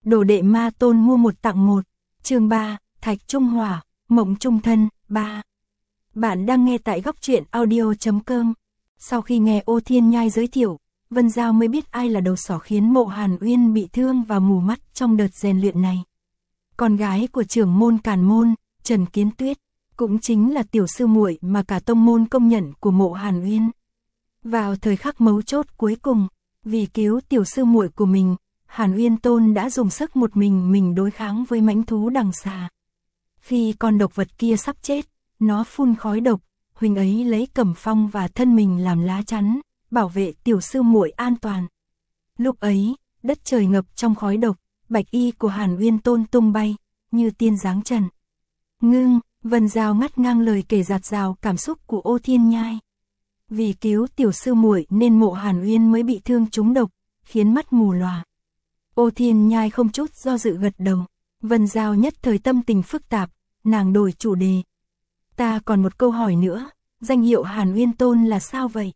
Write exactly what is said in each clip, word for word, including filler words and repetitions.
Đồ đệ ma tôn mua một tặng một. Chương ba, Thạch Trung Hỏa, Mộng Trung Thân, ba. Bạn đang nghe tại góc truyện audio chấm com. Sau khi nghe Ô Thiên Nhai giới thiệu, Vân Giao mới biết ai là đầu sỏ khiến Mộ Hàn Uyên bị thương và mù mắt trong đợt rèn luyện này. Con gái của trưởng môn Càn Môn, Trần Kiến Tuyết, cũng chính là tiểu sư muội mà cả tông môn công nhận của Mộ Hàn Uyên. Vào thời khắc mấu chốt cuối cùng, vì cứu tiểu sư muội của mình, Hàn Uyên Tôn đã dùng sức một mình mình đối kháng với mãnh thú đằng xà. Khi con độc vật kia sắp chết, nó phun khói độc, huynh ấy lấy Cẩm Phong và thân mình làm lá chắn, bảo vệ tiểu sư muội an toàn. Lúc ấy, đất trời ngập trong khói độc, bạch y của Hàn Uyên Tôn tung bay, như tiên giáng trần. Ngưng, Vân Giao ngắt ngang lời kể dạt dào cảm xúc của Ô Thiên Nhai. Vì cứu tiểu sư muội nên Mộ Hàn Uyên mới bị thương trúng độc, khiến mắt mù lòa. Ô Thiên Nhai không chút do dự gật đầu. Vân Giao nhất thời tâm tình phức tạp, nàng đổi chủ đề. Ta còn một câu hỏi nữa, danh hiệu Hàn Uyên Tôn là sao vậy?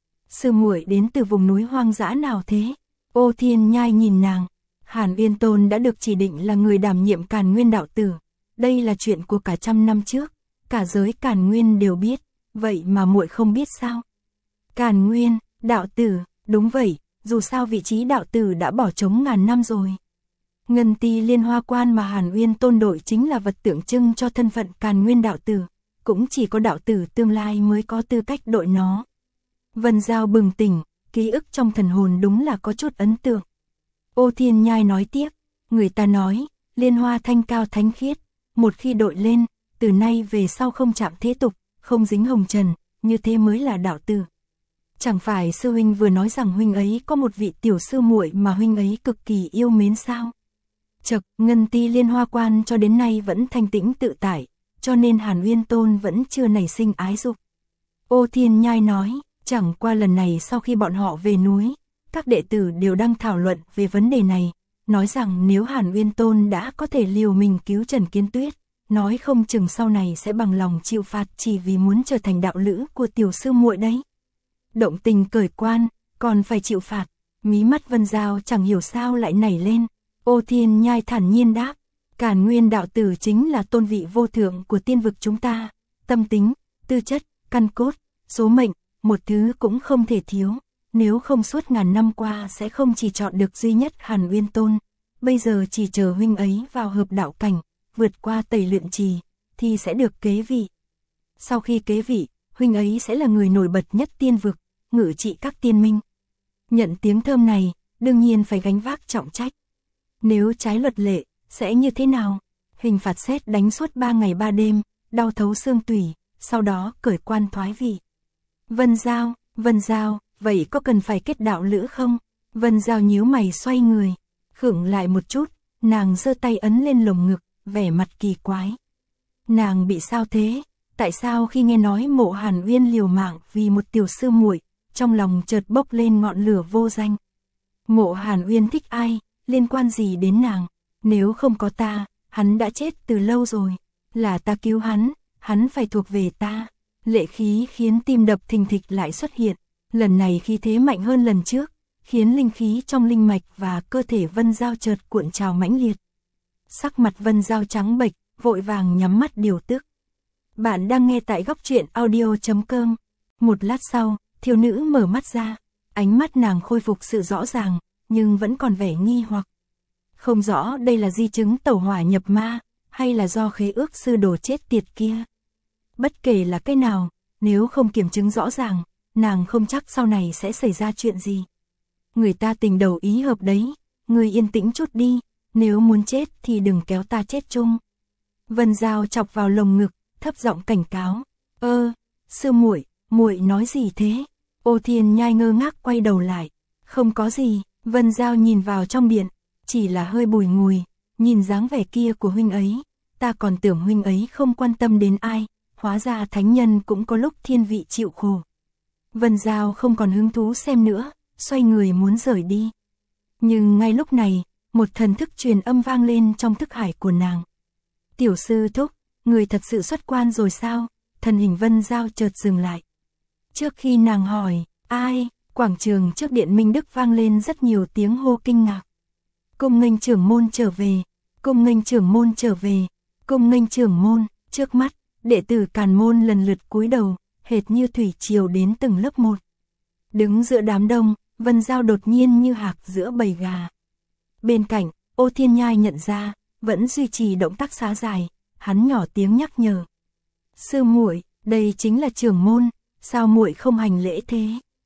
Sư muội đến từ vùng núi hoang dã nào thế? Ô Thiên Nhai nhìn nàng. Hàn Uyên Tôn đã được chỉ định là người đảm nhiệm Càn Nguyên đạo tử. Đây là chuyện của cả trăm năm trước, cả giới Càn Nguyên đều biết, vậy mà muội không biết sao? Càn Nguyên, đạo tử, đúng vậy, dù sao vị trí đạo tử đã bỏ trống ngàn năm rồi. Ngân ti liên hoa quan mà Hàn Uyên Tôn đội chính là vật tượng trưng cho thân phận Càn Nguyên đạo tử, cũng chỉ có đạo tử tương lai mới có tư cách đội nó. Vân Giao bừng tỉnh, ký ức trong thần hồn đúng là có chút ấn tượng. Ô Thiên Nhai nói tiếp, người ta nói, liên hoa thanh cao thánh khiết, một khi đội lên, từ nay về sau không chạm thế tục, không dính hồng trần, như thế mới là đạo tử. Chẳng phải sư huynh vừa nói rằng huynh ấy có một vị tiểu sư muội mà huynh ấy cực kỳ yêu mến sao? Chậc, Ngân ti liên hoa quan cho đến nay vẫn thanh tĩnh tự tại, cho nên Hàn Uyên Tôn vẫn chưa nảy sinh ái dục. Ô Thiên Nhai nói, chẳng qua lần này sau khi bọn họ về núi, các đệ tử đều đang thảo luận về vấn đề này, nói rằng nếu Hàn Uyên Tôn đã có thể liều mình cứu Trần Kiến Tuyết, nói không chừng sau này sẽ bằng lòng chịu phạt chỉ vì muốn trở thành đạo lữ của tiểu sư muội đấy. Động tình cởi quan, còn phải chịu phạt. Mí mắt Vân Giao chẳng hiểu sao lại nảy lên. Ô Thiên Nhai thản nhiên đáp, Càn Nguyên đạo tử chính là tôn vị vô thượng của tiên vực chúng ta. Tâm tính, tư chất, căn cốt, số mệnh, một thứ cũng không thể thiếu. Nếu không suốt ngàn năm qua sẽ không chỉ chọn được duy nhất Hàn Uyên Tôn. Bây giờ chỉ chờ huynh ấy vào hợp đạo cảnh, vượt qua tẩy luyện trì, thì sẽ được kế vị. Sau khi kế vị, huynh ấy sẽ là người nổi bật nhất tiên vực, ngự trị các tiên minh. Nhận tiếng thơm này, đương nhiên phải gánh vác trọng trách. Nếu trái luật lệ, sẽ như thế nào? Hình phạt sét đánh suốt ba ngày ba đêm, đau thấu xương tủy, sau đó cởi quan thoái vị. Vân Giao, Vân Giao, vậy có cần phải kết đạo lữ không? Vân Giao nhíu mày xoay người, khựng lại một chút, nàng giơ tay ấn lên lồng ngực, vẻ mặt kỳ quái. Nàng bị sao thế? Tại sao khi nghe nói Mộ Hàn Uyên liều mạng vì một tiểu sư muội, trong lòng chợt bốc lên ngọn lửa vô danh? Mộ Hàn Uyên thích ai, liên quan gì đến nàng? Nếu không có ta, hắn đã chết từ lâu rồi. Là ta cứu hắn, hắn phải thuộc về ta. Lệ khí khiến tim đập thình thịch lại xuất hiện. Lần này khí thế mạnh hơn lần trước, khiến linh khí trong linh mạch và cơ thể Vân Giao chợt cuộn trào mãnh liệt. Sắc mặt Vân Giao trắng bệch, vội vàng nhắm mắt điều tức. Bạn đang nghe tại góc truyện audio chấm com. Một lát sau, thiếu nữ mở mắt ra, ánh mắt nàng khôi phục sự rõ ràng, nhưng vẫn còn vẻ nghi hoặc. Không rõ đây là di chứng tẩu hỏa nhập ma, hay là do khế ước sư đồ chết tiệt kia. Bất kể là cái nào, nếu không kiểm chứng rõ ràng, nàng không chắc sau này sẽ xảy ra chuyện gì. Người ta tình đầu ý hợp đấy, người yên tĩnh chút đi, nếu muốn chết thì đừng kéo ta chết chung. Vân Giao chọc vào lồng ngực, thấp giọng cảnh cáo. Ơ, sư muội, muội nói gì thế? Ô Thiên Nhai ngơ ngác quay đầu lại. Không có gì, Vân Giao nhìn vào trong điện, chỉ là hơi bùi ngùi, nhìn dáng vẻ kia của huynh ấy, ta còn tưởng huynh ấy không quan tâm đến ai, hóa ra thánh nhân cũng có lúc thiên vị chịu khổ. Vân Giao không còn hứng thú xem nữa, xoay người muốn rời đi. Nhưng ngay lúc này, một thần thức truyền âm vang lên trong thức hải của nàng. Tiểu sư thúc, người thật sự xuất quan rồi sao? Thần hình Vân Giao chợt dừng lại. Trước khi nàng hỏi, ai? Quảng trường trước điện Minh Đức vang lên rất nhiều tiếng hô kinh ngạc. Cung nghênh trưởng môn trở về, cung nghênh trưởng môn trở về, cung nghênh trưởng môn. Trước mắt, đệ tử Càn môn lần lượt cúi đầu, hệt như thủy triều đến từng lớp một. Đứng giữa đám đông, Vân Giao đột nhiên như hạc giữa bầy gà. Bên cạnh, Ô Thiên Nhai nhận ra, vẫn duy trì động tác xá dài, hắn nhỏ tiếng nhắc nhở. Sư muội, đây chính là trưởng môn, sao muội không hành lễ thế?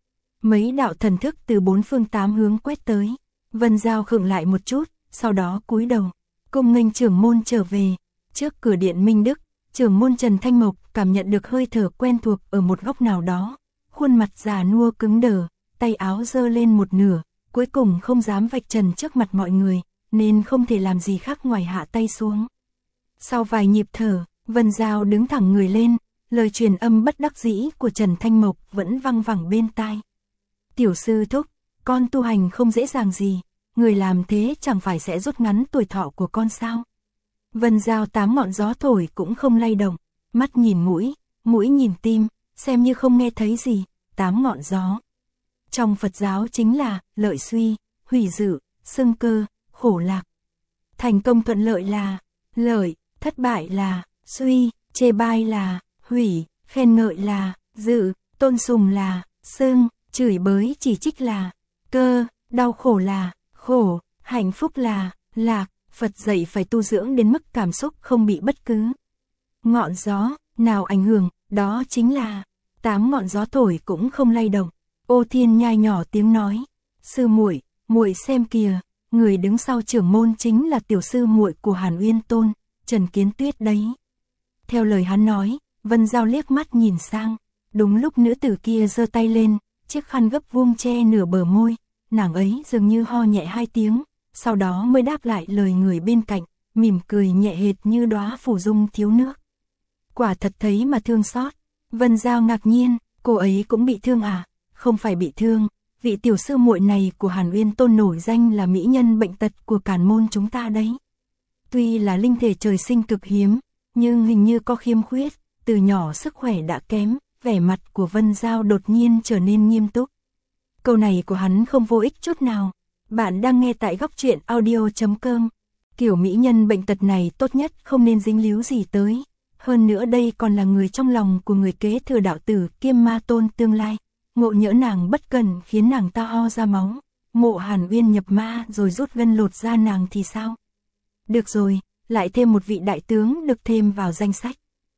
Mấy đạo thần thức từ bốn phương tám hướng quét tới. Vân Giao khựng lại một chút, sau đó cúi đầu. Cung nghênh trưởng môn trở về. Trước cửa điện Minh Đức, trưởng môn Trần Thanh Mộc cảm nhận được hơi thở quen thuộc ở một góc nào đó. Khuôn mặt già nua cứng đờ, tay áo giơ lên một nửa, cuối cùng không dám vạch trần trước mặt mọi người, nên không thể làm gì khác ngoài hạ tay xuống. Sau vài nhịp thở, Vân Giao đứng thẳng người lên, lời truyền âm bất đắc dĩ của Trần Thanh Mộc vẫn văng vẳng bên tai. Tiểu sư thúc, con tu hành không dễ dàng gì, người làm thế chẳng phải sẽ rút ngắn tuổi thọ của con sao? Vân Giao tám ngọn gió thổi cũng không lay động, mắt nhìn mũi, mũi nhìn tim, xem như không nghe thấy gì, tám ngọn gió. Trong Phật giáo chính là lợi suy, hủy dự, xưng cơ, khổ lạc. Thành công thuận lợi là lợi, thất bại là suy, chê bai là hủy, khen ngợi là dự, tôn sùng là xưng, chửi bới chỉ trích là cơ, đau khổ là khổ, hạnh phúc là lạc. Phật dạy phải tu dưỡng đến mức cảm xúc không bị bất cứ ngọn gió nào ảnh hưởng, đó chính là tám ngọn gió thổi cũng không lay động. Ô Thiên Nhai nhỏ tiếng nói, sư muội, muội xem kìa, người đứng sau trưởng môn chính là tiểu sư muội của Hàn Uyên Tôn, Trần Kiến Tuyết đấy. Theo lời hắn nói, Vân Giao liếc mắt nhìn sang, đúng lúc nữ tử kia giơ tay lên, chiếc khăn gấp vuông che nửa bờ môi, nàng ấy dường như ho nhẹ hai tiếng, sau đó mới đáp lại lời người bên cạnh, mỉm cười nhẹ hệt như đóa phủ dung thiếu nước. Quả thật thấy mà thương xót. Vân Giao ngạc nhiên, cô ấy cũng bị thương à? Không phải bị thương, vị tiểu sư muội này của Hàn Uyên Tôn nổi danh là mỹ nhân bệnh tật của Càn môn chúng ta đấy. Tuy là linh thể trời sinh cực hiếm, nhưng hình như có khiêm khuyết, từ nhỏ sức khỏe đã kém, vẻ mặt của Vân Giao đột nhiên trở nên nghiêm túc. Câu này của hắn không vô ích chút nào. Bạn đang nghe tại góc truyện audio chấm com. Kiểu mỹ nhân bệnh tật này tốt nhất không nên dính líu gì tới. Hơn nữa đây còn là người trong lòng của người kế thừa đạo tử Kiêm Ma Tôn tương lai. Ngộ nhỡ nàng bất cần khiến nàng ta ho ra máu. Mộ Hàn Uyên nhập ma rồi rút gân lột da nàng thì sao? Được rồi, lại thêm một vị đại tướng được thêm vào danh sách.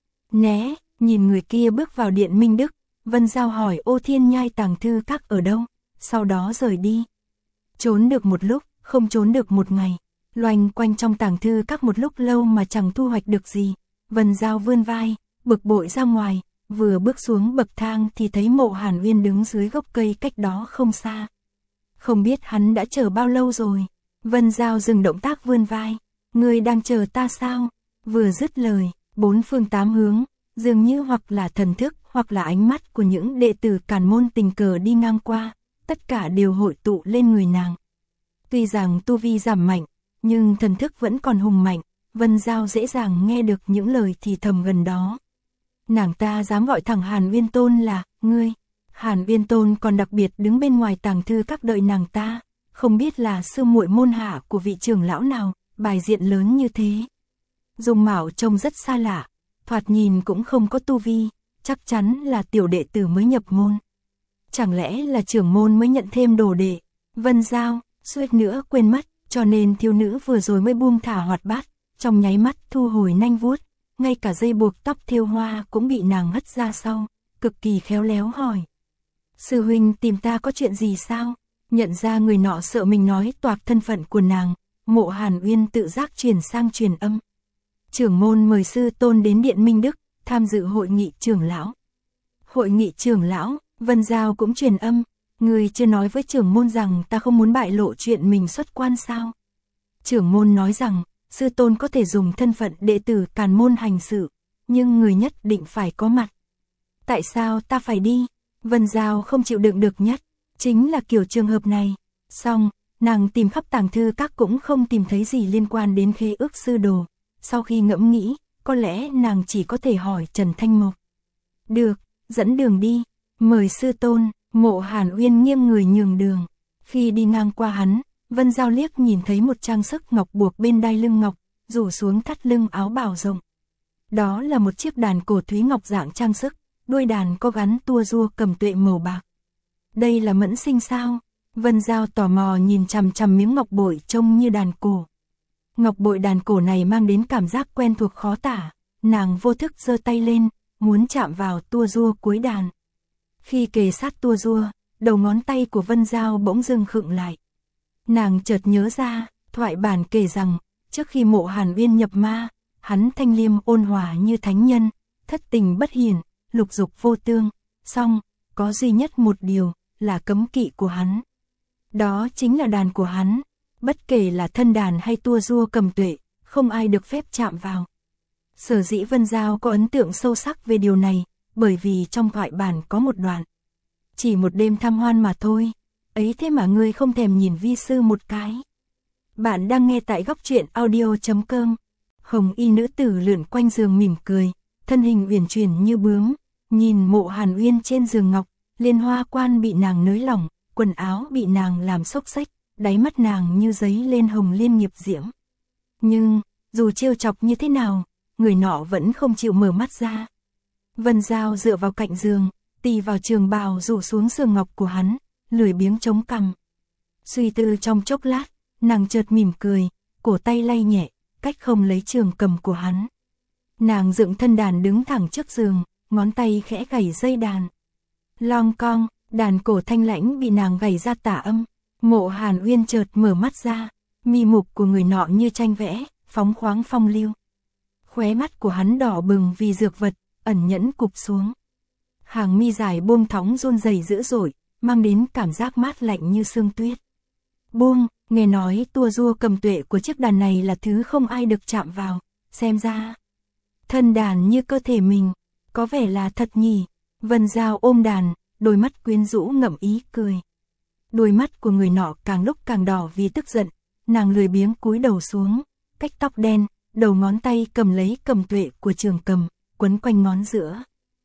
Né, nhìn người kia bước vào điện Minh Đức, Vân Giao hỏi Ô Thiên Nhai tàng thư các ở đâu, sau đó rời đi. Trốn được một lúc, không trốn được một ngày, loanh quanh trong tàng thư các một lúc lâu mà chẳng thu hoạch được gì. Vân Giao vươn vai, bực bội ra ngoài, vừa bước xuống bậc thang thì thấy Mộ Hàn Uyên đứng dưới gốc cây cách đó không xa. Không biết hắn đã chờ bao lâu rồi. Vân Giao dừng động tác vươn vai, người đang chờ ta sao? Vừa dứt lời, bốn phương tám hướng, dường như hoặc là thần thức hoặc là ánh mắt của những đệ tử Càn môn tình cờ đi ngang qua, tất cả đều hội tụ lên người nàng. Tuy rằng tu vi giảm mạnh, nhưng thần thức vẫn còn hùng mạnh, Vân Giao dễ dàng nghe được những lời thì thầm gần đó. Nàng ta dám gọi thẳng Hàn Uyên Tôn là ngươi. Hàn Uyên Tôn còn đặc biệt đứng bên ngoài tàng thư các đợi nàng ta, không biết là sư muội môn hạ của vị trưởng lão nào, bài diện lớn như thế. Dung mạo trông rất xa lạ, thoạt nhìn cũng không có tu vi, chắc chắn là tiểu đệ tử mới nhập môn. Chẳng lẽ là trưởng môn mới nhận thêm đồ đệ? Vân Giao suýt nữa quên mất, cho nên thiếu nữ vừa rồi mới buông thả hoạt bát, trong nháy mắt thu hồi nanh vuốt, ngay cả dây buộc tóc thêu hoa cũng bị nàng hất ra sau, cực kỳ khéo léo hỏi. Sư huynh tìm ta có chuyện gì sao? Nhận ra người nọ sợ mình nói toạc thân phận của nàng, Mộ Hàn Uyên tự giác truyền sang truyền âm. Trưởng môn mời sư tôn đến điện Minh Đức, tham dự hội nghị trưởng lão. Hội nghị trưởng lão, Vân Giao cũng truyền âm, người chưa nói với trưởng môn rằng ta không muốn bại lộ chuyện mình xuất quan sao? Trưởng môn nói rằng, sư tôn có thể dùng thân phận đệ tử Càn môn hành sự, nhưng người nhất định phải có mặt. Tại sao ta phải đi? Vân Giao không chịu đựng được nhất, chính là kiểu trường hợp này. Xong, nàng tìm khắp tàng thư các cũng không tìm thấy gì liên quan đến khế ước sư đồ. Sau khi ngẫm nghĩ, có lẽ nàng chỉ có thể hỏi Trần Thanh Mộc. Được, dẫn đường đi, mời sư tôn. Mộ Hàn Uyên nghiêng người nhường đường. Khi đi ngang qua hắn, Vân Giao liếc nhìn thấy một trang sức ngọc buộc bên đai lưng ngọc, rủ xuống thắt lưng áo bào rộng. Đó là một chiếc đàn cổ thúy ngọc dạng trang sức, đuôi đàn có gắn tua rua cầm tuệ màu bạc. Đây là mẫn sinh sao? Vân Giao tò mò nhìn chằm chằm miếng ngọc bội trông như đàn cổ. Ngọc bội đàn cổ này mang đến cảm giác quen thuộc khó tả, nàng vô thức giơ tay lên, muốn chạm vào tua rua cuối đàn. Khi kề sát tua rua, đầu ngón tay của Vân Giao bỗng dưng khựng lại. Nàng chợt nhớ ra, thoại bản kể rằng, trước khi Mộ Hàn Uyên nhập ma, hắn thanh liêm ôn hòa như thánh nhân, thất tình bất hiển, lục dục vô tương, song có duy nhất một điều, là cấm kỵ của hắn. Đó chính là đàn của hắn, bất kể là thân đàn hay tua rua cầm tuệ, không ai được phép chạm vào. Sở dĩ Vân Giao có ấn tượng sâu sắc về điều này, bởi vì trong thoại bản có một đoạn. Chỉ một đêm tham hoan mà thôi, ấy thế mà ngươi không thèm nhìn vi sư một cái. Bạn đang nghe tại góc truyện audio chấm com. Hồng y nữ tử lượn quanh giường mỉm cười, thân hình uyển chuyển như bướm, nhìn Mộ Hàn Uyên trên giường ngọc, liên hoa quan bị nàng nới lỏng, quần áo bị nàng làm xốc xếch, đáy mắt nàng như giấy lên hồng liên nghiệp diễm. Nhưng, dù trêu chọc như thế nào, người nọ vẫn không chịu mở mắt ra. Vân Giao dựa vào cạnh giường, tì vào trường bào rủ xuống giường ngọc của hắn, lười biếng chống cằm. Suy tư trong chốc lát, nàng chợt mỉm cười, cổ tay lay nhẹ, cách không lấy trường cầm của hắn. Nàng dựng thân đàn đứng thẳng trước giường, ngón tay khẽ gảy dây đàn. Long cong, đàn cổ thanh lãnh bị nàng gảy ra tả âm. Mộ Hàn Uyên chợt mở mắt ra, mi mục của người nọ như tranh vẽ, phóng khoáng phong lưu. Khóe mắt của hắn đỏ bừng vì dược vật, ẩn nhẫn cụp xuống. Hàng mi dài buông thõng run rẩy dữ dội, mang đến cảm giác mát lạnh như sương tuyết. Buông, nghe nói tua rua cầm tuệ của chiếc đàn này là thứ không ai được chạm vào, xem ra thân đàn như cơ thể mình, có vẻ là thật nhỉ. Vân Giao ôm đàn, đôi mắt quyến rũ ngậm ý cười. Đôi mắt của người nọ càng lúc càng đỏ vì tức giận, nàng lười biếng cúi đầu xuống, cách tóc đen, đầu ngón tay cầm lấy cầm tuệ của trường cầm, quấn quanh ngón giữa.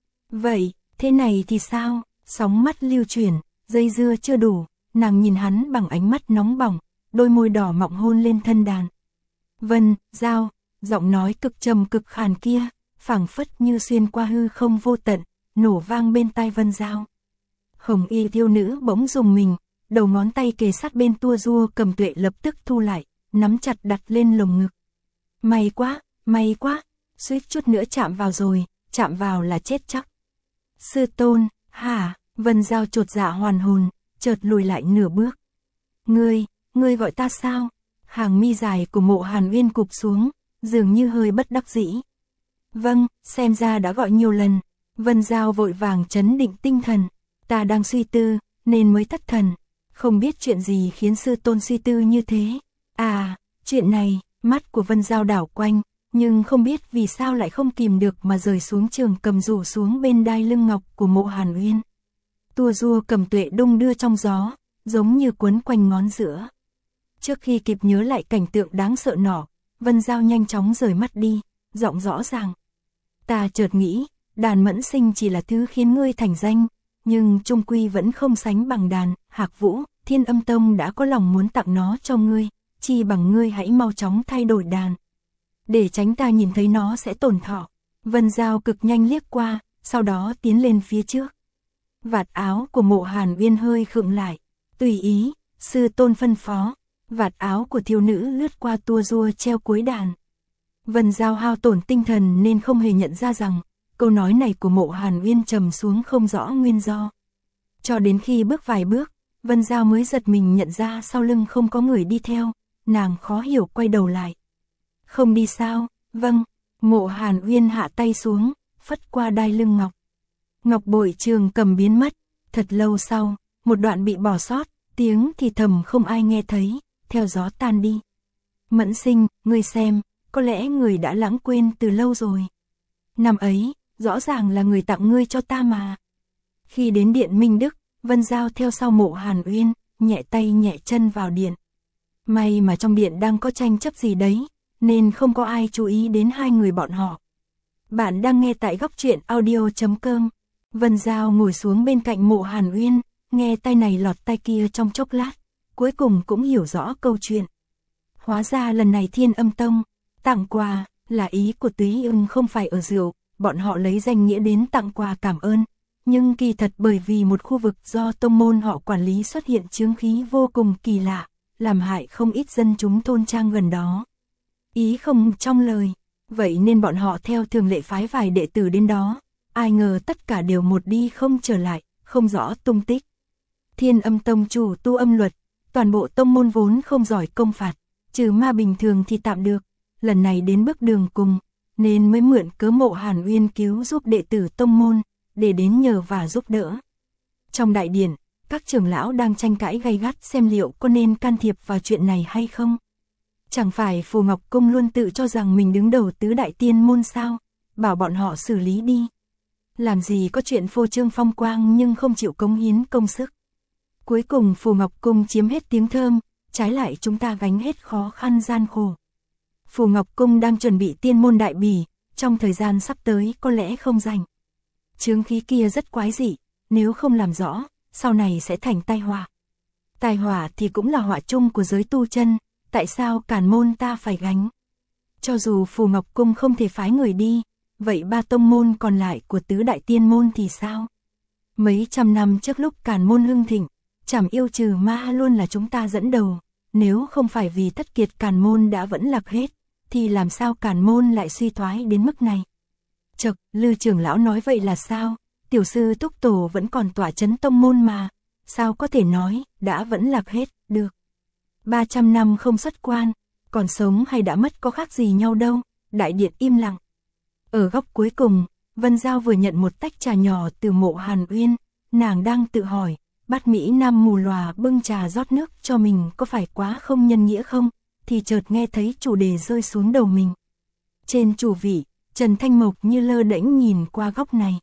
Vậy, thế này thì sao? Sóng mắt lưu chuyển, dây dưa chưa đủ, nàng nhìn hắn bằng ánh mắt nóng bỏng, đôi môi đỏ mọng hôn lên thân đàn. Vân, Giao, giọng nói cực trầm cực khàn kia, phảng phất như xuyên qua hư không vô tận, nổ vang bên tai Vân Giao. Hồng y thiếu nữ bỗng rùng mình, đầu ngón tay kề sát bên tua rua cầm tuệ lập tức thu lại, nắm chặt đặt lên lồng ngực. May quá, may quá, suýt chút nữa chạm vào rồi, chạm vào là chết chắc. Sư tôn, hả? Vân Giao chột dạ hoàn hồn, chợt lùi lại nửa bước. Ngươi, ngươi gọi ta sao? Hàng mi dài của Mộ Hàn Uyên cụp xuống, dường như hơi bất đắc dĩ. Vâng, xem ra đã gọi nhiều lần. Vân Giao vội vàng trấn định tinh thần. Ta đang suy tư, nên mới thất thần. Không biết chuyện gì khiến sư tôn suy tư như thế. À, chuyện này, mắt của Vân Giao đảo quanh, nhưng không biết vì sao lại không kìm được mà rời xuống trường cầm rủ xuống bên đai lưng ngọc của Mộ Hàn Uyên. Tua rua cầm tuệ đung đưa trong gió, giống như quấn quanh ngón giữa. Trước khi kịp nhớ lại cảnh tượng đáng sợ nọ, Vân Giao nhanh chóng rời mắt đi, giọng rõ ràng. Ta chợt nghĩ, đàn mẫn sinh chỉ là thứ khiến ngươi thành danh, nhưng chung quy vẫn không sánh bằng đàn Hạc Vũ. Thiên Âm Tông đã có lòng muốn tặng nó cho ngươi, chi bằng ngươi hãy mau chóng thay đổi đàn, để tránh ta nhìn thấy nó sẽ tổn thọ. Vân Giao cực nhanh liếc qua, sau đó tiến lên phía trước. Vạt áo của Mộ Hàn Uyên hơi khựng lại. Tùy ý, sư tôn phân phó. Vạt áo của thiếu nữ lướt qua tua rua treo cuối đàn. Vân Giao hao tổn tinh thần nên không hề nhận ra rằng câu nói này của Mộ Hàn Uyên trầm xuống không rõ nguyên do. Cho đến khi bước vài bước, Vân Giao mới giật mình nhận ra sau lưng không có người đi theo, nàng khó hiểu quay đầu lại. Không đi sao? Vâng. Mộ Hàn Uyên hạ tay xuống, phất qua đai lưng ngọc. Ngọc bội trường cầm biến mất, thật lâu sau, một đoạn bị bỏ sót, tiếng thì thầm không ai nghe thấy, theo gió tan đi. Mẫn sinh, ngươi xem, có lẽ người đã lãng quên từ lâu rồi. Năm ấy, rõ ràng là người tặng ngươi cho ta mà. Khi đến điện Minh Đức, Vân Giao theo sau Mộ Hàn Uyên, nhẹ tay nhẹ chân vào điện. May mà trong điện đang có tranh chấp gì đấy, nên không có ai chú ý đến hai người bọn họ. Bạn đang nghe tại góc truyện audio chấm com. Vân Giao ngồi xuống bên cạnh Mộ Hàn Uyên, nghe tay này lọt tay kia trong chốc lát, cuối cùng cũng hiểu rõ câu chuyện. Hóa ra lần này Thiên Âm Tông tặng quà là ý của Túy Ưng không phải ở rượu, bọn họ lấy danh nghĩa đến tặng quà cảm ơn. Nhưng kỳ thật bởi vì một khu vực do tông môn họ quản lý xuất hiện chướng khí vô cùng kỳ lạ, làm hại không ít dân chúng thôn trang gần đó. Ý không trong lời, vậy nên bọn họ theo thường lệ phái vài đệ tử đến đó, ai ngờ tất cả đều một đi không trở lại, không rõ tung tích. Thiên Âm Tông chủ tu âm luật, toàn bộ tông môn vốn không giỏi công phạt, trừ ma bình thường thì tạm được, lần này đến bước đường cùng, nên mới mượn cớ Mộ Hàn Uyên cứu giúp đệ tử tông môn, để đến nhờ và giúp đỡ. Trong đại điện, các trưởng lão đang tranh cãi gay gắt xem liệu có nên can thiệp vào chuyện này hay không. Chẳng phải Phù Ngọc Cung luôn tự cho rằng mình đứng đầu tứ đại tiên môn sao, bảo bọn họ xử lý đi. Làm gì có chuyện phô trương phong quang nhưng không chịu cống hiến công sức. Cuối cùng Phù Ngọc Cung chiếm hết tiếng thơm, trái lại chúng ta gánh hết khó khăn gian khổ. Phù Ngọc Cung đang chuẩn bị tiên môn đại bỉ, trong thời gian sắp tới có lẽ không rảnh. Chướng khí kia rất quái dị, nếu không làm rõ, sau này sẽ thành tai họa. Tai họa thì cũng là họa chung của giới tu chân, tại sao càn môn ta phải gánh? Cho dù Phù Ngọc Cung không thể phái người đi, vậy ba tông môn còn lại của tứ đại tiên môn thì sao? Mấy trăm năm trước lúc càn môn hưng thịnh, Trảm Yêu trừ ma luôn là chúng ta dẫn đầu, nếu không phải vì thất kiệt càn môn đã vẫn lạc hết, thì làm sao càn môn lại suy thoái đến mức này? Chậc, Lư trưởng lão nói vậy là sao? Tiểu sư Túc Tổ vẫn còn tỏa chấn tông môn mà, sao có thể nói, đã vẫn lạc hết, được. ba trăm năm không xuất quan, còn sống hay đã mất có khác gì nhau đâu, đại điện im lặng. Ở góc cuối cùng, Vân Giao vừa nhận một tách trà nhỏ từ Mộ Hàn Uyên, nàng đang tự hỏi, bát Mỹ Nam mù lòa bưng trà rót nước cho mình có phải quá không nhân nghĩa không, thì chợt nghe thấy chủ đề rơi xuống đầu mình. Trên chủ vị, Trần Thanh Mộc như lơ đễnh nhìn qua góc này.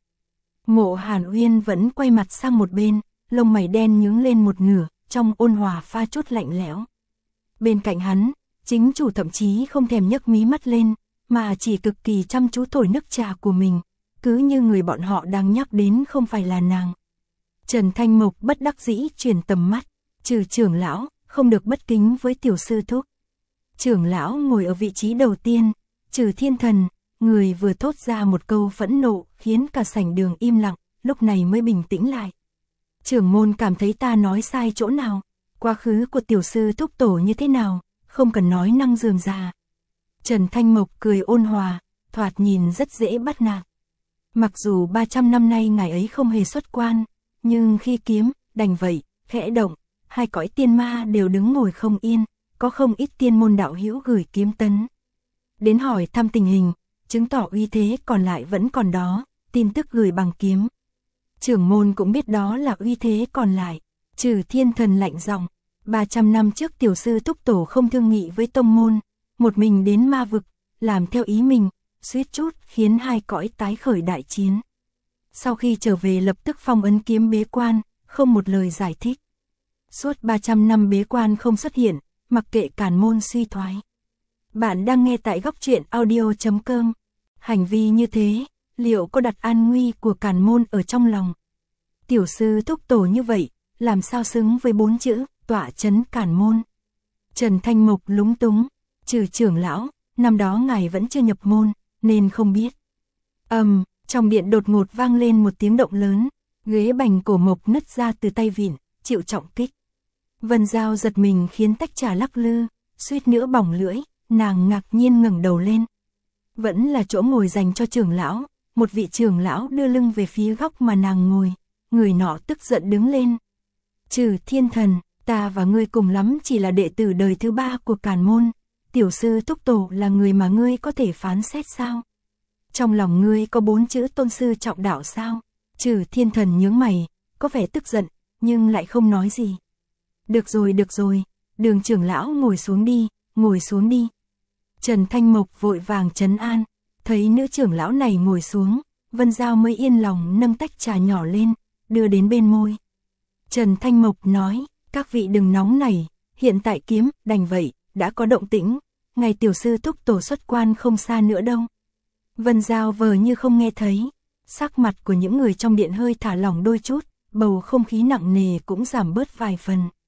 Mộ Hàn Uyên vẫn quay mặt sang một bên, lông mày đen nhướng lên một nửa, trong ôn hòa pha chút lạnh lẽo. Bên cạnh hắn, chính chủ thậm chí không thèm nhấc mí mắt lên, mà chỉ cực kỳ chăm chú thổi nước trà của mình, cứ như người bọn họ đang nhắc đến không phải là nàng. Trần Thanh Mộc bất đắc dĩ chuyển tầm mắt, trừ trưởng lão, không được bất kính với tiểu sư thúc. Trưởng lão ngồi ở vị trí đầu tiên, trừ Thiên Thần, người vừa thốt ra một câu phẫn nộ khiến cả sảnh đường im lặng, lúc này mới bình tĩnh lại. Trưởng môn cảm thấy ta nói sai chỗ nào, quá khứ của tiểu sư thúc tổ như thế nào, không cần nói năng rườm rà. Trần Thanh Mộc cười ôn hòa, thoạt nhìn rất dễ bắt nạt. Mặc dù ba trăm năm nay ngài ấy không hề xuất quan, nhưng khi kiếm, đành vậy, khẽ động, hai cõi tiên ma đều đứng ngồi không yên, có không ít tiên môn đạo hữu gửi kiếm tấn đến hỏi thăm tình hình, chứng tỏ uy thế còn lại vẫn còn đó, tin tức gửi bằng kiếm. Trưởng môn cũng biết đó là uy thế còn lại, trừ Thiên Thần lạnh giọng, ba trăm năm trước tiểu sư Túc Tổ không thương nghị với tông môn, một mình đến ma vực, làm theo ý mình, suýt chút khiến hai cõi tái khởi đại chiến. Sau khi trở về lập tức phong ấn kiếm bế quan, không một lời giải thích. Suốt ba trăm năm bế quan không xuất hiện, mặc kệ càn môn suy thoái. Bạn đang nghe tại góc truyện audio chấm com. Hành vi như thế, liệu có đặt an nguy của càn môn ở trong lòng? Tiểu sư Túc Tổ như vậy, làm sao xứng với bốn chữ, tọa chấn càn môn? Trần Thanh Mộc lúng túng, trừ trưởng lão, năm đó ngài vẫn chưa nhập môn, nên không biết. Ầm, um, trong điện đột ngột vang lên một tiếng động lớn, ghế bành cổ mộc nứt ra từ tay vịn, chịu trọng kích. Vân Giao giật mình khiến tách trà lắc lư, suýt nữa bỏng lưỡi, nàng ngạc nhiên ngẩng đầu lên. Vẫn là chỗ ngồi dành cho trưởng lão, một vị trưởng lão đưa lưng về phía góc mà nàng ngồi, người nọ tức giận đứng lên. Trừ Thiên Thần, ta và ngươi cùng lắm chỉ là đệ tử đời thứ ba của càn môn, tiểu sư Túc Tổ là người mà ngươi có thể phán xét sao? Trong lòng ngươi có bốn chữ tôn sư trọng đạo sao? Trừ Thiên Thần nhướng mày, có vẻ tức giận, nhưng lại không nói gì. Được rồi được rồi, Đường trưởng lão ngồi xuống đi, ngồi xuống đi. Trần Thanh Mộc vội vàng trấn an, thấy nữ trưởng lão này ngồi xuống, Vân Giao mới yên lòng nâng tách trà nhỏ lên, đưa đến bên môi. Trần Thanh Mộc nói, các vị đừng nóng nảy, hiện tại kiếm, đành vậy, đã có động tĩnh, ngày tiểu sư Túc Tổ xuất quan không xa nữa đâu. Vân Giao vờ như không nghe thấy, sắc mặt của những người trong điện hơi thả lỏng đôi chút, bầu không khí nặng nề cũng giảm bớt vài phần.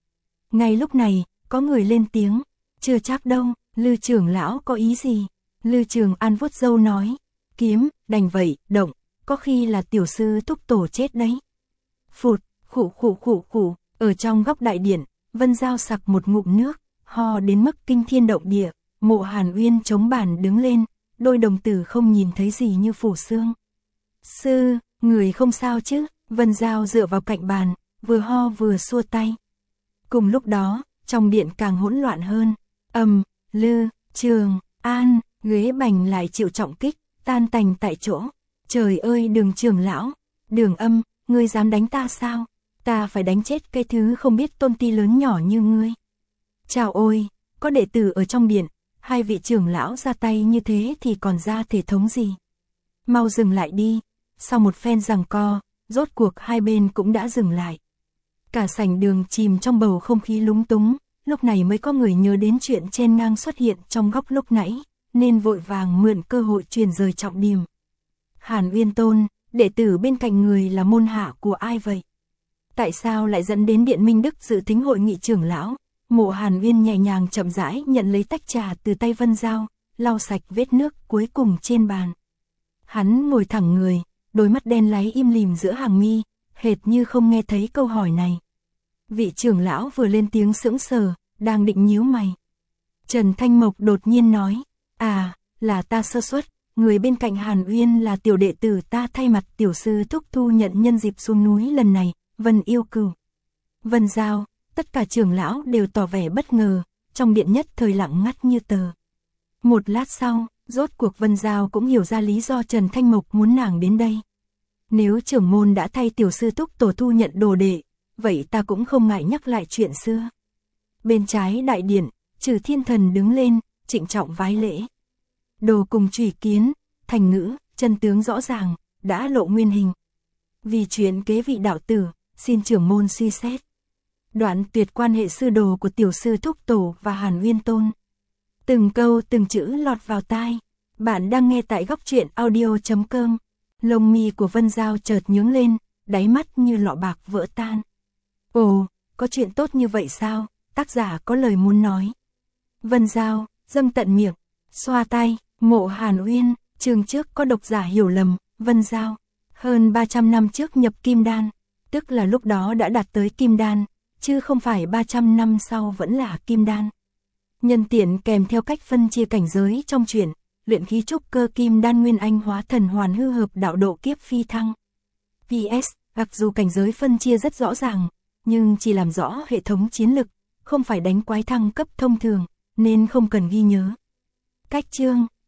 Ngay lúc này, có người lên tiếng, chưa chắc đâu, Lư trưởng lão có ý gì? Lư Trường An vuốt râu nói, kiếm, đành vậy, động, có khi là tiểu sư Túc Tổ chết đấy. Phụt, khụ khụ khụ khụ, ở trong góc đại điện, Vân Giao sặc một ngụm nước, ho đến mức kinh thiên động địa, Mộ Hàn Uyên chống bàn đứng lên, đôi đồng tử không nhìn thấy gì như phủ xương. Sư, người không sao chứ? Vân Giao dựa vào cạnh bàn, vừa ho vừa xua tay. Cùng lúc đó, trong điện càng hỗn loạn hơn, ầm, Lư, Trường, An, ghế bành lại chịu trọng kích, tan tành tại chỗ. Trời ơi Đường trưởng lão, Đường Âm, ngươi dám đánh ta sao? Ta phải đánh chết cái thứ không biết tôn ti lớn nhỏ như ngươi. Chào ôi, có đệ tử ở trong điện, hai vị trưởng lão ra tay như thế thì còn ra thể thống gì? Mau dừng lại đi. Sau một phen giằng co, rốt cuộc hai bên cũng đã dừng lại. Cả sảnh đường chìm trong bầu không khí lúng túng, lúc này mới có người nhớ đến chuyện chen ngang xuất hiện trong góc lúc nãy, nên vội vàng mượn cơ hội truyền rời trọng điểm. Hàn Uyên Tôn, đệ tử bên cạnh người là môn hạ của ai vậy? Tại sao lại dẫn đến Điện Minh Đức dự tính hội nghị trưởng lão? Mộ Hàn Uyên nhẹ nhàng chậm rãi nhận lấy tách trà từ tay Vân Giao, lau sạch vết nước cuối cùng trên bàn. Hắn ngồi thẳng người, đôi mắt đen láy im lìm giữa hàng mi, hệt như không nghe thấy câu hỏi này. Vị trưởng lão vừa lên tiếng sững sờ, đang định nhíu mày. Trần Thanh Mộc đột nhiên nói, à, là ta sơ suất, người bên cạnh Hàn Uyên là tiểu đệ tử ta thay mặt tiểu sư thúc thu nhận nhân dịp xuống núi lần này, Vân Yêu Cửu. Vân Giao, tất cả trưởng lão đều tỏ vẻ bất ngờ, trong điện nhất thời lặng ngắt như tờ. Một lát sau, rốt cuộc Vân Giao cũng hiểu ra lý do Trần Thanh Mộc muốn nàng đến đây. Nếu trưởng môn đã thay tiểu sư thúc tổ thu nhận đồ đệ, vậy ta cũng không ngại nhắc lại chuyện xưa. Bên trái đại điện, Trừ Thiên Thần đứng lên, trịnh trọng vái lễ. Đồ cùng Trùy Kiến, thành ngữ, chân tướng rõ ràng, đã lộ nguyên hình. Vì chuyện kế vị đạo tử, xin trưởng môn suy xét. Đoạn tuyệt quan hệ sư đồ của tiểu sư thúc tổ và Hàn Uyên Tôn. Từng câu từng chữ lọt vào tai. Bạn đang nghe tại góc truyện audio chấm com. Lông mi của Vân Giao chợt nhướng lên, đáy mắt như lọ bạc vỡ tan. Ồ, có chuyện tốt như vậy sao? Tác giả có lời muốn nói. Vân Giao, dâng tận miệng, xoa tay, Mộ Hàn Uyên, chương trước có độc giả hiểu lầm, Vân Giao. Hơn ba trăm năm trước nhập Kim Đan, tức là lúc đó đã đạt tới Kim Đan, chứ không phải ba trăm năm sau vẫn là Kim Đan. Nhân tiện kèm theo cách phân chia cảnh giới trong truyện, luyện khí trúc cơ Kim Đan Nguyên Anh hóa thần hoàn hư hợp đạo độ kiếp phi thăng. pê ét, mặc dù cảnh giới phân chia rất rõ ràng, nhưng chỉ làm rõ hệ thống chiến lực, không phải đánh quái thăng cấp thông thường, nên không cần ghi nhớ. Cách chương